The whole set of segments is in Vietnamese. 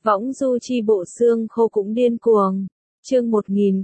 Võng du chi bộ xương khô cũng điên cuồng. Chương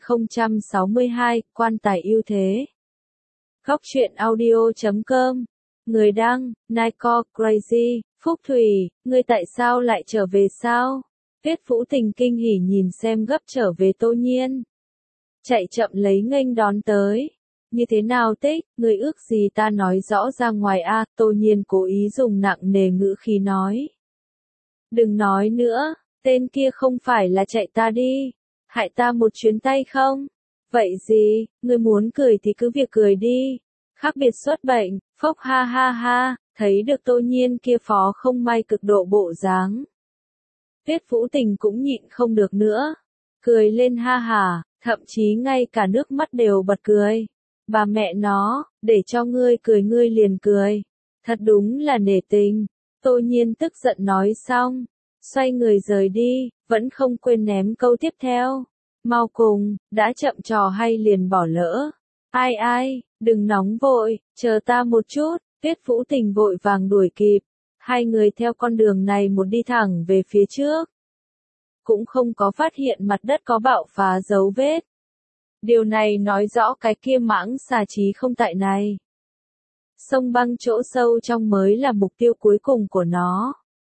1062, quan tài ưu thế. Góc truyện audio.com. Người đăng, Nico Crazy, Phúc Thủy, ngươi tại sao lại trở về sao? Tiết Vũ Tình kinh hỉ nhìn xem gấp trở về Tô Nhiên. Chạy chậm lấy nghênh đón tới. Như thế nào Tích, ngươi ước gì ta nói rõ ra ngoài a? Tô Nhiên cố ý dùng nặng nề ngữ khí nói. Đừng nói nữa, tên kia không phải là chạy ta đi, hại ta một chuyến tay không? Vậy gì, ngươi muốn cười thì cứ việc cười đi. Khác biệt xuất bệnh, phốc ha ha ha, thấy được Tô Nhiên kia phó không may cực độ bộ dáng. Tiết Vũ Tình cũng nhịn không được nữa, cười lên ha hả, thậm chí ngay cả nước mắt đều bật cười. Bà mẹ nó, để cho ngươi cười ngươi liền cười. Thật đúng là nể tình. Tô Nhiên tức giận nói xong, xoay người rời đi, vẫn không quên ném câu tiếp theo. Mau cùng, đã chậm trò hay liền bỏ lỡ. Ai, đừng nóng vội, chờ ta một chút. Tiết Vũ Tình vội vàng đuổi kịp. Hai người theo con đường này một đi thẳng về phía trước. Cũng không có phát hiện mặt đất có bạo phá dấu vết. Điều này nói rõ cái kia mãng xà trí không tại này. Sông băng chỗ sâu trong mới là mục tiêu cuối cùng của nó.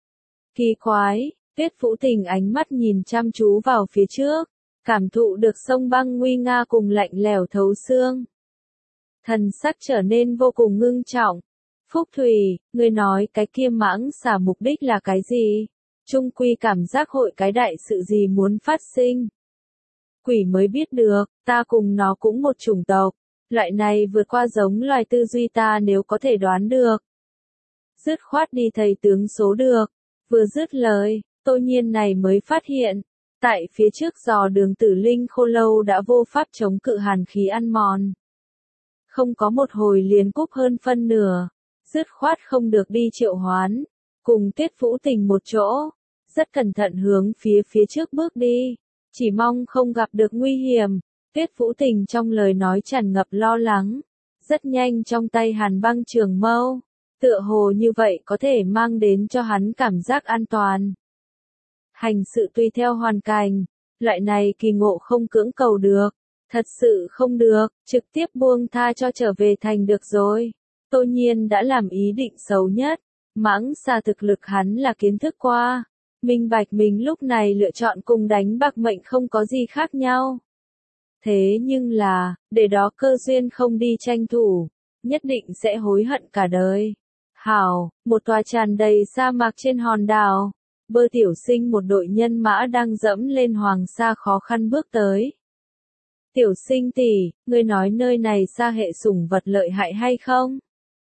Kỳ quái, Tiết Vũ Tình ánh mắt nhìn chăm chú vào phía trước, cảm thụ được sông băng nguy nga cùng lạnh lẽo thấu xương. Thần sắc trở nên vô cùng ngưng trọng. Phúc Thủy, ngươi nói cái kia mãng xà mục đích là cái gì? Trung quy cảm giác hội cái đại sự gì muốn phát sinh? Quỷ mới biết được, ta cùng nó cũng một chủng tộc. Loại này vượt qua giống loài tư duy ta nếu có thể đoán được. Dứt khoát đi thầy tướng số được. Vừa dứt lời, Tô Nhiên này mới phát hiện. Tại phía trước dò đường Tử Linh Khô Lâu đã vô pháp chống cự hàn khí ăn mòn. Không có một hồi liền cúp hơn phân nửa. Dứt khoát không được đi triệu hoán. Cùng Tiết Vũ Tình một chỗ. Rất cẩn thận hướng phía trước bước đi. Chỉ mong không gặp được nguy hiểm. Tiết Vũ Tình trong lời nói tràn ngập lo lắng. Rất nhanh trong tay Hàn Băng Trường Mâu. Tựa hồ như vậy có thể mang đến cho hắn cảm giác an toàn. Hành sự tùy theo hoàn cảnh. Loại này kỳ ngộ không cưỡng cầu được. Thật sự không được, trực tiếp buông tha cho trở về thành được rồi. Tô Nhiên đã làm ý định xấu nhất. Mãng xà thực lực hắn là kiến thức qua. Minh bạch mình lúc này lựa chọn cùng đánh bạc mệnh không có gì khác nhau. Thế nhưng là, để đó cơ duyên không đi tranh thủ, nhất định sẽ hối hận cả đời. Hảo, một tòa tràn đầy sa mạc trên hòn đảo. Bơ Tiểu Sinh một đội nhân mã đang dẫm lên hoàng sa khó khăn bước tới. Tiểu Sinh tỷ, ngươi nói nơi này sa hệ sủng vật lợi hại hay không?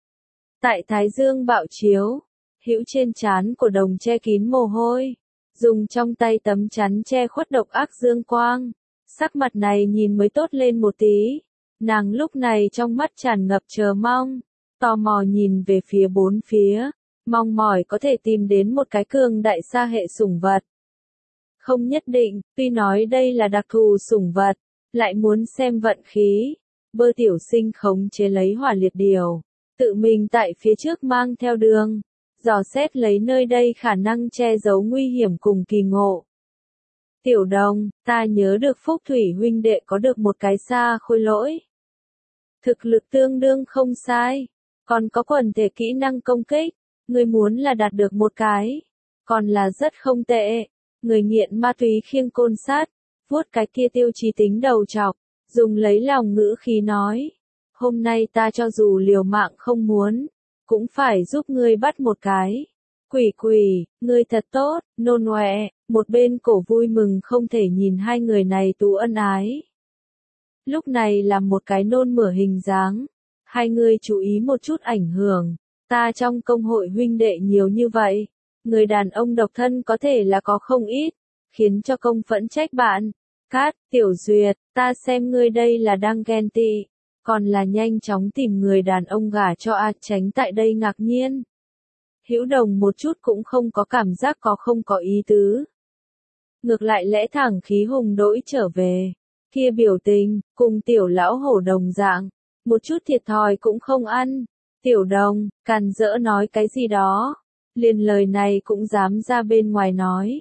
Tại Thái Dương bạo chiếu, hữu trên trán của đồng che kín mồ hôi, dùng trong tay tấm chắn che khuất độc ác dương quang. Sắc mặt này nhìn mới tốt lên một tí. Nàng lúc này trong mắt tràn ngập chờ mong, tò mò nhìn về phía bốn phía, mong mỏi có thể tìm đến một cái cường đại sa hệ sủng vật. Không nhất định, tuy nói đây là đặc thù sủng vật, lại muốn xem vận khí. Bơ Tiểu Sinh khống chế lấy hỏa liệt điều, tự mình tại phía trước mang theo đường, dò xét lấy nơi đây khả năng che giấu nguy hiểm cùng kỳ ngộ. Tiểu Đồng, ta nhớ được Phúc Thủy huynh đệ có được một cái sa khôi lỗi. Thực lực tương đương không sai, còn có quần thể kỹ năng công kích, người muốn là đạt được một cái, còn là rất không tệ. Người nghiện ma túy khiêng côn sát, vuốt cái kia tiêu chí tính đầu trọc, dùng lấy lòng ngữ khí nói. Hôm nay ta cho dù liều mạng không muốn, cũng phải giúp ngươi bắt một cái. Quỷ, ngươi thật tốt, nôn ngoẹ, một bên cổ vui mừng không thể nhìn hai người này tú ân ái. Lúc này làm một cái nôn mửa hình dáng. Hai người chú ý một chút ảnh hưởng. Ta trong công hội huynh đệ nhiều như vậy. Người đàn ông độc thân có thể là có không ít. Khiến cho công phẫn trách bạn. Cát, Tiểu Duyệt, ta xem ngươi đây là đang ghen tị. Còn là nhanh chóng tìm người đàn ông gả cho tránh tại đây ngạc nhiên. Hữu Đồng một chút cũng không có cảm giác không có ý tứ. Ngược lại lẽ thẳng khí hùng đỗi trở về. Kia biểu tình, cùng tiểu lão hổ đồng dạng. Một chút thiệt thòi cũng không ăn. Tiểu Đồng, càn rỡ nói cái gì đó. Liền lời này cũng dám ra bên ngoài nói.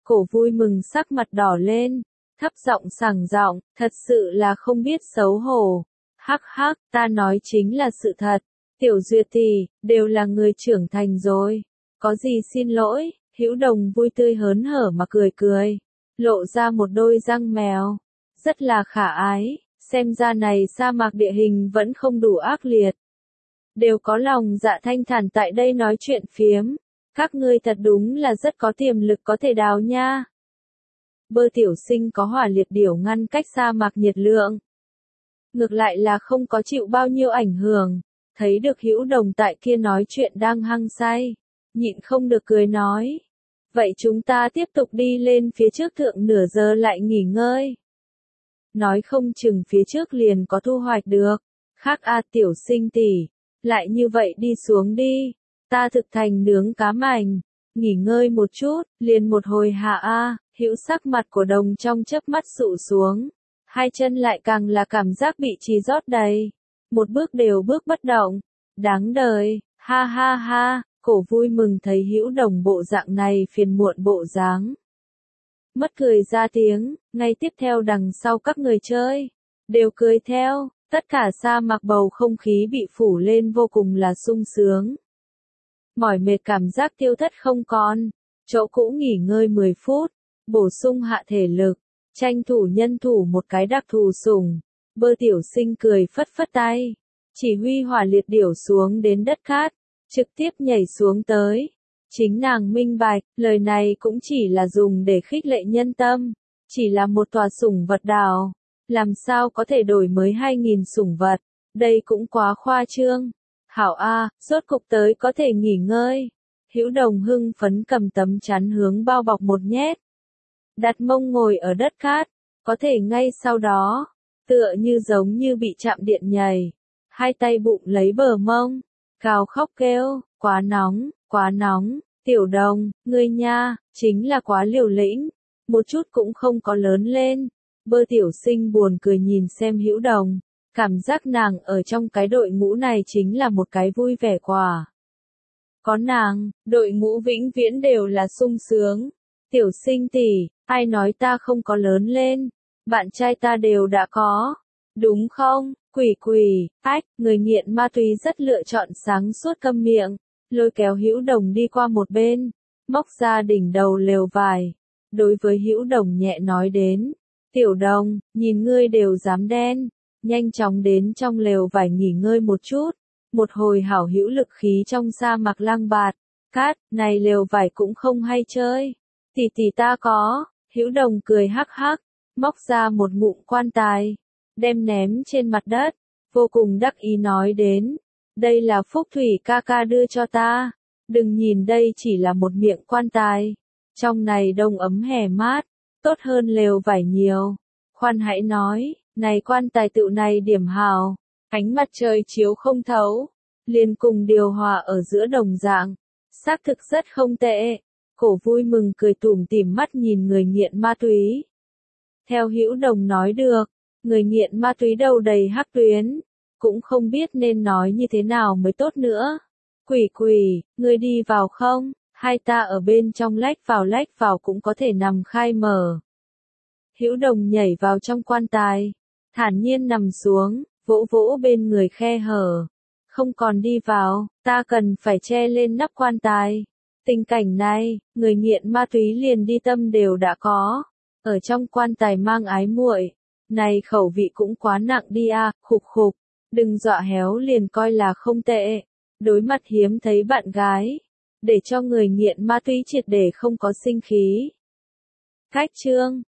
Cổ vui mừng sắc mặt đỏ lên, thấp giọng sảng giọng, thật sự là không biết xấu hổ. Hắc hắc, ta nói chính là sự thật. Tiểu Duyệt tỷ, đều là người trưởng thành rồi. Có gì xin lỗi, Hữu Đồng vui tươi hớn hở mà cười cười. Lộ ra một đôi răng mèo. Rất là khả ái, xem ra này sa mạc địa hình vẫn không đủ ác liệt. Đều có lòng dạ thanh thản tại đây nói chuyện phiếm. Các ngươi thật đúng là rất có tiềm lực có thể đào nha. Bơ tiểu sinh có hỏa liệt điểu ngăn cách sa mạc nhiệt lượng. Ngược lại là không có chịu bao nhiêu ảnh hưởng. Thấy được Hữu Đồng tại kia nói chuyện đang hăng say. Nhịn không được cười nói. Vậy chúng ta tiếp tục đi lên phía trước thượng nửa giờ lại nghỉ ngơi. Nói không chừng phía trước liền có thu hoạch được. Khác a tiểu sinh tỷ. Lại như vậy đi xuống đi. Ta thực thành nướng cá mảnh. Nghỉ ngơi một chút, liền một hồi hạ a. Hữu sắc mặt của Đồng trong chớp mắt sụ xuống. Hai chân lại càng là cảm giác bị trì rót đầy. Một bước đều bước bất động. Đáng đời, ha ha ha, cổ vui mừng thấy Hữu Đồng bộ dạng này phiền muộn bộ dáng. Mất cười ra tiếng, ngay tiếp theo đằng sau các người chơi. Đều cười theo, tất cả sa mạc bầu không khí bị phủ lên vô cùng là sung sướng. Mỏi mệt cảm giác tiêu thất không còn. Chỗ cũ nghỉ ngơi 10 phút, bổ sung hạ thể lực. Tranh thủ nhân thủ một cái đặc thù sủng. Bơ tiểu sinh cười phất phất tay. Chỉ huy hỏa liệt điểu xuống đến đất cát. Trực tiếp nhảy xuống tới. Chính nàng minh bạch, lời này cũng chỉ là dùng để khích lệ nhân tâm. Chỉ là một tòa sủng vật đảo. Làm sao có thể đổi mới 2.000 sủng vật. Đây cũng quá khoa trương. Hảo A, rốt cục tới có thể nghỉ ngơi. Hữu Đồng hưng phấn cầm tấm chắn hướng bao bọc một nhét. Đặt mông ngồi ở đất cát, có thể ngay sau đó, tựa như giống như bị chạm điện nhảy, hai tay bụng lấy bờ mông, gào khóc kêu, quá nóng, Tiểu Đồng, ngươi nha, chính là quá liều lĩnh, một chút cũng không có lớn lên. Bơ tiểu sinh buồn cười nhìn xem Hữu Đồng, cảm giác nàng ở trong cái đội ngũ này chính là một cái vui vẻ quả. Có nàng, đội ngũ vĩnh viễn đều là sung sướng. Tiểu sinh tỷ, ai nói ta không có lớn lên, bạn trai ta đều đã có, đúng không? Quỷ, ách, người nghiện ma túy rất lựa chọn sáng suốt câm miệng, lôi kéo Hữu Đồng đi qua một bên, móc ra đỉnh đầu lều vải. Đối với Hữu Đồng nhẹ nói đến, Tiểu Đồng, nhìn ngươi đều dám đen, nhanh chóng đến trong lều vải nghỉ ngơi một chút, một hồi hảo hữu lực khí trong sa mạc lang bạt, cát, này lều vải cũng không hay chơi. Tỷ tỷ ta có, Hữu Đồng cười hắc hắc, móc ra một ngụm quan tài, đem ném trên mặt đất, vô cùng đắc ý nói đến, đây là Phúc Thủy ca ca đưa cho ta, đừng nhìn đây chỉ là một miệng quan tài, trong này đông ấm hè mát, tốt hơn lều vải nhiều. Khoan hãy nói, này quan tài tựu này điểm hào, ánh mặt trời chiếu không thấu, liền cùng điều hòa ở giữa đồng dạng, xác thực rất không tệ. Cổ vui mừng cười tủm tỉm mắt nhìn người nghiện ma túy. Theo Hữu Đồng nói được, người nghiện ma túy đầu đầy hắc tuyến, cũng không biết nên nói như thế nào mới tốt nữa. Quỷ, ngươi đi vào không? Hai ta ở bên trong lách vào cũng có thể nằm khai mở. Hữu Đồng nhảy vào trong quan tài, thản nhiên nằm xuống, vỗ vỗ bên người khe hở. Không còn đi vào, ta cần phải che lên nắp quan tài. Tình cảnh này, người nghiện ma túy liền đi tâm đều đã có. Ở trong quan tài mang ái muội, này khẩu vị cũng quá nặng đi a, khục, đừng dọa héo liền coi là không tệ. Đối mặt hiếm thấy bạn gái, để cho người nghiện ma túy triệt để không có sinh khí. Cách chương